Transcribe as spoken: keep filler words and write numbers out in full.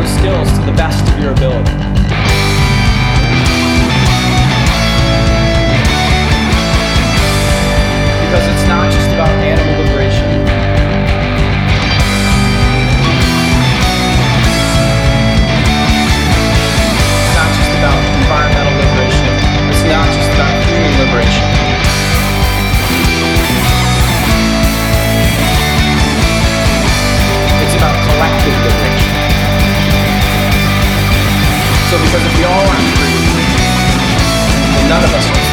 those skills to the best of your ability. Because it's not just about animal liberation. It's not just about environmental liberation. It's not just about human liberation. It's about collective liberation. So because if we all aren't free, then none of us are free.